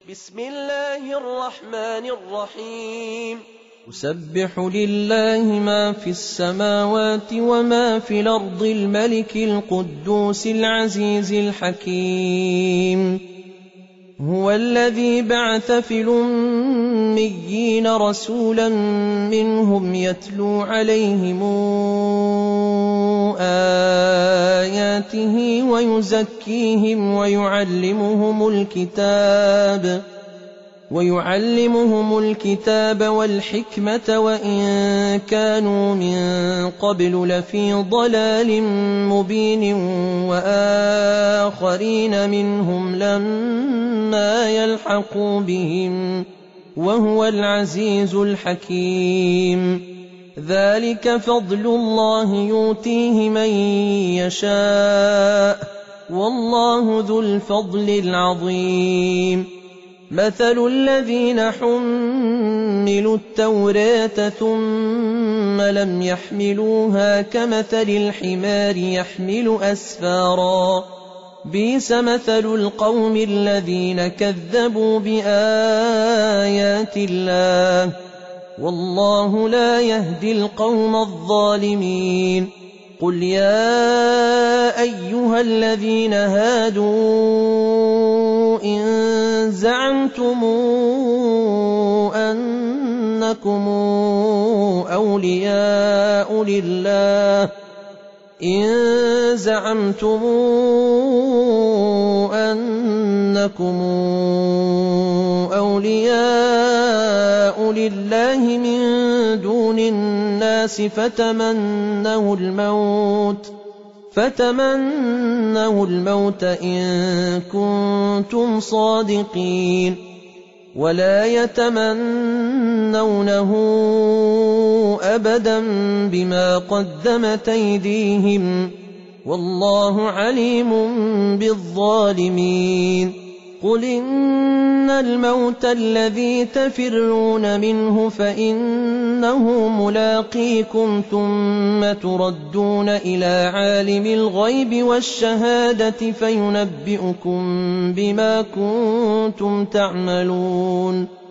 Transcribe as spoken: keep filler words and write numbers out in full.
بسم الله الرحمن الرحيم يسبح لله ما في السماوات وما في الأرض الملك القدوس العزيز الحكيم هو الذي بعث في الأميين رسولا منهم يتلو عليهم آياته ويزكيهم ويعلمهم الكتاب ويعلمهم الكتاب والحكمة وإن كانوا من قبل لفي ضلال مبين وآخرين منهم لما يلحقوا بهم وهو العزيز الحكيم ذلك فضل الله يؤتيه من يشاء والله ذو الفضل العظيم مثل الذين حملوا التوراة ثم لم يحملوها كمثل الحمار يحمل أسفارا بئس مثل القوم الذين كذبوا بآيات الله والله لا يهدي القوم الظالمين قل يا أيها الذين هادوا إن زعمتم أنكم أولياء لله إن زعمتم أنكم أولياء لله من دون الناس فتمنوا الموت فتمنوا الموت إن كنتم صادقين ولا يتمنونه أبدا بما قدمت أيديهم والله عليم بالظالمين قل إن الموت الذي تفرون منه فإنه ملاقيكم ثم تردون إلى عالم الغيب والشهادة فينبئكم بما كنتم تعملون